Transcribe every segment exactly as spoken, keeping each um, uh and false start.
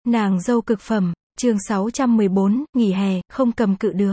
Nàng dâu cực phẩm, chương sáu trăm mười bốn, nghỉ hè, không cầm cự được.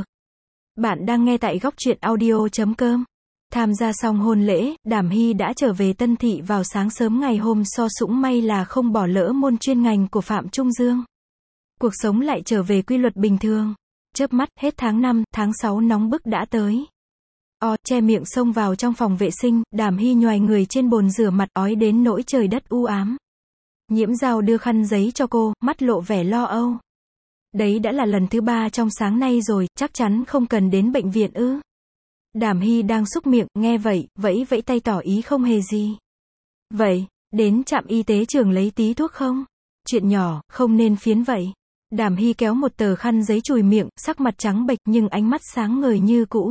Bạn đang nghe tại góc truyện audio chấm com. Tham gia xong hôn lễ, Đàm Hy đã trở về Tân Thị vào sáng sớm ngày hôm so sũng may là không bỏ lỡ môn chuyên ngành của Phạm Trung Dương. Cuộc sống lại trở về quy luật bình thường. Chớp mắt, hết tháng năm, tháng sáu nóng bức đã tới. O, che miệng xông vào trong phòng vệ sinh, Đàm Hy nhoài người trên bồn rửa mặt ói đến nỗi trời đất u ám. Nhiễm Dao đưa khăn giấy cho cô, mắt lộ vẻ lo âu. Đấy đã là lần thứ ba trong sáng nay rồi, chắc chắn không cần đến bệnh viện ư? Đàm Hy đang súc miệng, nghe vậy, vẫy vẫy tay tỏ ý không hề gì. Vậy, đến trạm y tế trường lấy tí thuốc không? Chuyện nhỏ, không nên phiến vậy. Đàm Hy kéo một tờ khăn giấy chùi miệng, sắc mặt trắng bệch nhưng ánh mắt sáng ngời như cũ.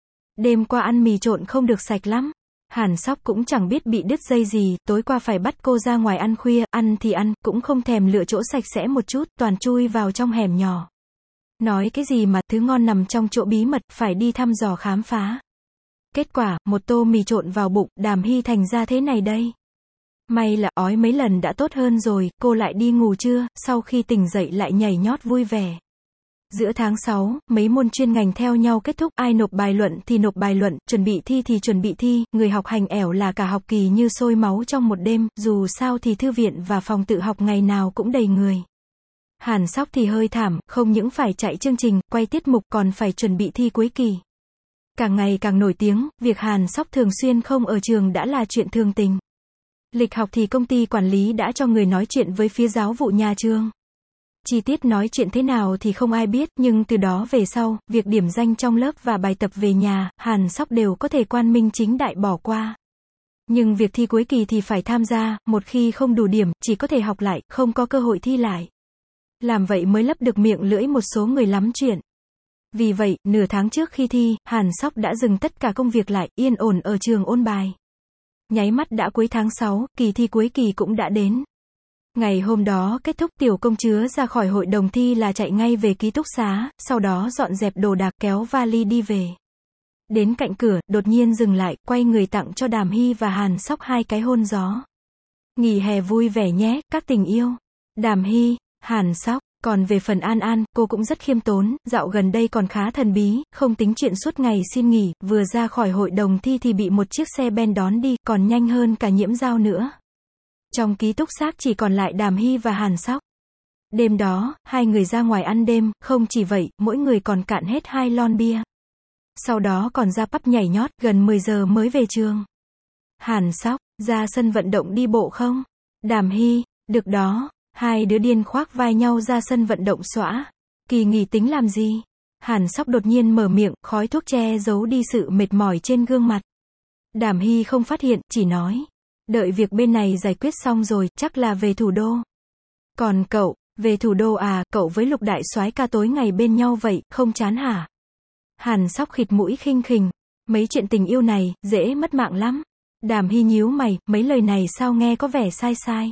Đêm qua ăn mì trộn không được sạch lắm. Hàn Sóc cũng chẳng biết bị đứt dây gì, tối qua phải bắt cô ra ngoài ăn khuya, ăn thì ăn, cũng không thèm lựa chỗ sạch sẽ một chút, toàn chui vào trong hẻm nhỏ. Nói cái gì mà, thứ ngon nằm trong chỗ bí mật, phải đi thăm dò khám phá. Kết quả, một tô mì trộn vào bụng, Đàm Hy thành ra thế này đây. May là ói mấy lần đã tốt hơn rồi, cô lại đi ngủ trưa, sau khi tỉnh dậy lại nhảy nhót vui vẻ. Giữa tháng sáu, mấy môn chuyên ngành theo nhau kết thúc, ai nộp bài luận thì nộp bài luận, chuẩn bị thi thì chuẩn bị thi, người học hành ẻo là cả học kỳ như sôi máu trong một đêm, dù sao thì thư viện và phòng tự học ngày nào cũng đầy người. Hàn Sóc thì hơi thảm, không những phải chạy chương trình, quay tiết mục còn phải chuẩn bị thi cuối kỳ. Càng ngày càng nổi tiếng, việc Hàn Sóc thường xuyên không ở trường đã là chuyện thường tình. Lịch học thì công ty quản lý đã cho người nói chuyện với phía giáo vụ nhà trường. Chi tiết nói chuyện thế nào thì không ai biết, nhưng từ đó về sau, việc điểm danh trong lớp và bài tập về nhà, Hàn Sóc đều có thể quang minh chính đại bỏ qua. Nhưng việc thi cuối kỳ thì phải tham gia, một khi không đủ điểm, chỉ có thể học lại, không có cơ hội thi lại. Làm vậy mới lấp được miệng lưỡi một số người lắm chuyện. Vì vậy, nửa tháng trước khi thi, Hàn Sóc đã dừng tất cả công việc lại, yên ổn ở trường ôn bài. Nháy mắt đã cuối tháng sáu, kỳ thi cuối kỳ cũng đã đến. Ngày hôm đó kết thúc, tiểu công chúa ra khỏi hội đồng thi là chạy ngay về ký túc xá, sau đó dọn dẹp đồ đạc kéo vali đi về. Đến cạnh cửa, đột nhiên dừng lại, quay người tặng cho Đàm Hy và Hàn Sóc hai cái hôn gió. Nghỉ hè vui vẻ nhé, các tình yêu. Đàm Hy, Hàn Sóc. Còn về phần An An, cô cũng rất khiêm tốn, dạo gần đây còn khá thần bí, không tính chuyện suốt ngày xin nghỉ, vừa ra khỏi hội đồng thi thì bị một chiếc xe ben đón đi, còn nhanh hơn cả Nhiễm Dao nữa. Trong ký túc xá chỉ còn lại Đàm Hy và Hàn Sóc. Đêm đó, hai người ra ngoài ăn đêm, không chỉ vậy, mỗi người còn cạn hết hai lon bia. Sau đó còn ra pub nhảy nhót, gần mười giờ mới về trường. Hàn Sóc, ra sân vận động đi bộ không? Đàm Hy, được đó. Hai đứa điên khoác vai nhau ra sân vận động xõa. Kỳ nghỉ tính làm gì? Hàn Sóc đột nhiên mở miệng, khói thuốc che giấu đi sự mệt mỏi trên gương mặt. Đàm Hy không phát hiện, chỉ nói. Đợi việc bên này giải quyết xong rồi, chắc là về thủ đô. Còn cậu, về thủ đô à, cậu với Lục đại soái ca tối ngày bên nhau vậy, không chán hả? Hàn Sóc khịt mũi khinh khỉnh. Mấy chuyện tình yêu này, dễ mất mạng lắm. Đàm Hy nhíu mày, mấy lời này sao nghe có vẻ sai sai.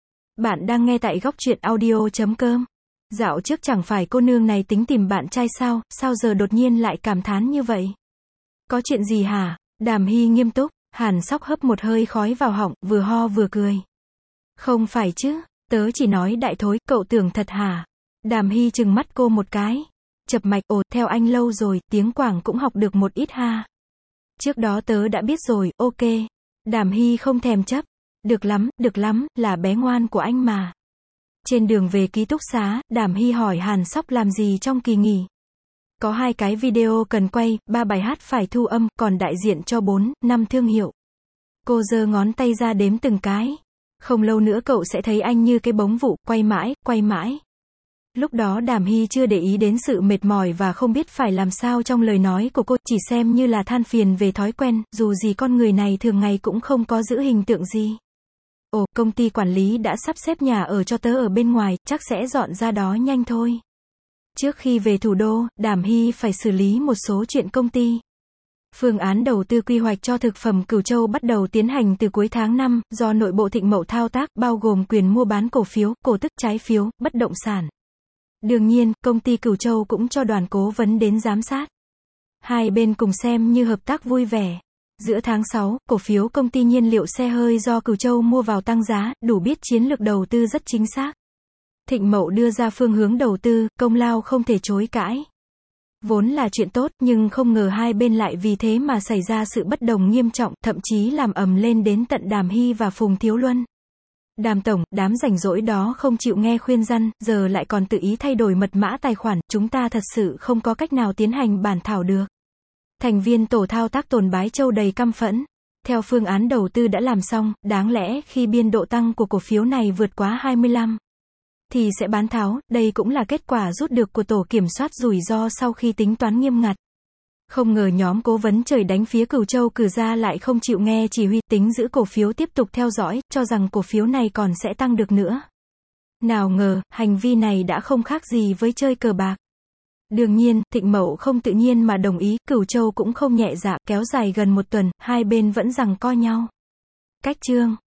Bạn đang nghe tại góc truyện audio chấm com. Dạo trước chẳng phải cô nương này tính tìm bạn trai sao, sao giờ đột nhiên lại cảm thán như vậy? Có chuyện gì hả? Đàm Hy nghiêm túc. Hàn Sóc hấp một hơi khói vào họng, vừa ho vừa cười. Không phải chứ, tớ chỉ nói đại thối, cậu tưởng thật hả? Đàm Hy trừng mắt cô một cái. Chập mạch, ồ, theo anh lâu rồi, tiếng Quảng cũng học được một ít ha. Trước đó tớ đã biết rồi, ok. Đàm Hy không thèm chấp. Được lắm, được lắm, là bé ngoan của anh mà. Trên đường về ký túc xá, Đàm Hy hỏi Hàn Sóc làm gì trong kỳ nghỉ. Có hai cái video cần quay, ba bài hát phải thu âm, còn đại diện cho bốn, năm thương hiệu. Cô giơ ngón tay ra đếm từng cái. Không lâu nữa cậu sẽ thấy anh như cái bóng vụ, quay mãi, quay mãi. Lúc đó Đàm Hy chưa để ý đến sự mệt mỏi và không biết phải làm sao trong lời nói của cô, chỉ xem như là than phiền về thói quen, dù gì con người này thường ngày cũng không có giữ hình tượng gì. Ồ, công ty quản lý đã sắp xếp nhà ở cho tớ ở bên ngoài, chắc sẽ dọn ra đó nhanh thôi. Trước khi về thủ đô, Đàm Hy phải xử lý một số chuyện công ty. Phương án đầu tư quy hoạch cho thực phẩm Cửu Châu bắt đầu tiến hành từ cuối tháng năm, do nội bộ Thịnh Mậu thao tác, bao gồm quyền mua bán cổ phiếu, cổ tức trái phiếu, bất động sản. Đương nhiên, công ty Cửu Châu cũng cho đoàn cố vấn đến giám sát. Hai bên cùng xem như hợp tác vui vẻ. Giữa tháng sáu, cổ phiếu công ty nhiên liệu xe hơi do Cửu Châu mua vào tăng giá, đủ biết chiến lược đầu tư rất chính xác. Thịnh Mậu đưa ra phương hướng đầu tư, công lao không thể chối cãi. Vốn là chuyện tốt, nhưng không ngờ hai bên lại vì thế mà xảy ra sự bất đồng nghiêm trọng, thậm chí làm ầm lên đến tận Đàm Hy và Phùng Thiếu Luân. Đàm tổng, đám rảnh rỗi đó không chịu nghe khuyên răn, giờ lại còn tự ý thay đổi mật mã tài khoản, chúng ta thật sự không có cách nào tiến hành bản thảo được. Thành viên tổ thao tác Tồn Bái Châu đầy căm phẫn. Theo phương án đầu tư đã làm xong, đáng lẽ khi biên độ tăng của cổ phiếu này vượt quá hai mươi lăm thì sẽ bán tháo, đây cũng là kết quả rút được của tổ kiểm soát rủi ro sau khi tính toán nghiêm ngặt. Không ngờ nhóm cố vấn trời đánh phía Cửu Châu cử ra lại không chịu nghe chỉ huy, tính giữ cổ phiếu tiếp tục theo dõi, cho rằng cổ phiếu này còn sẽ tăng được nữa. Nào ngờ, hành vi này đã không khác gì với chơi cờ bạc. Đương nhiên, Thịnh Mậu không tự nhiên mà đồng ý, Cửu Châu cũng không nhẹ dạ, kéo dài gần một tuần, hai bên vẫn giằng co nhau. Cách chương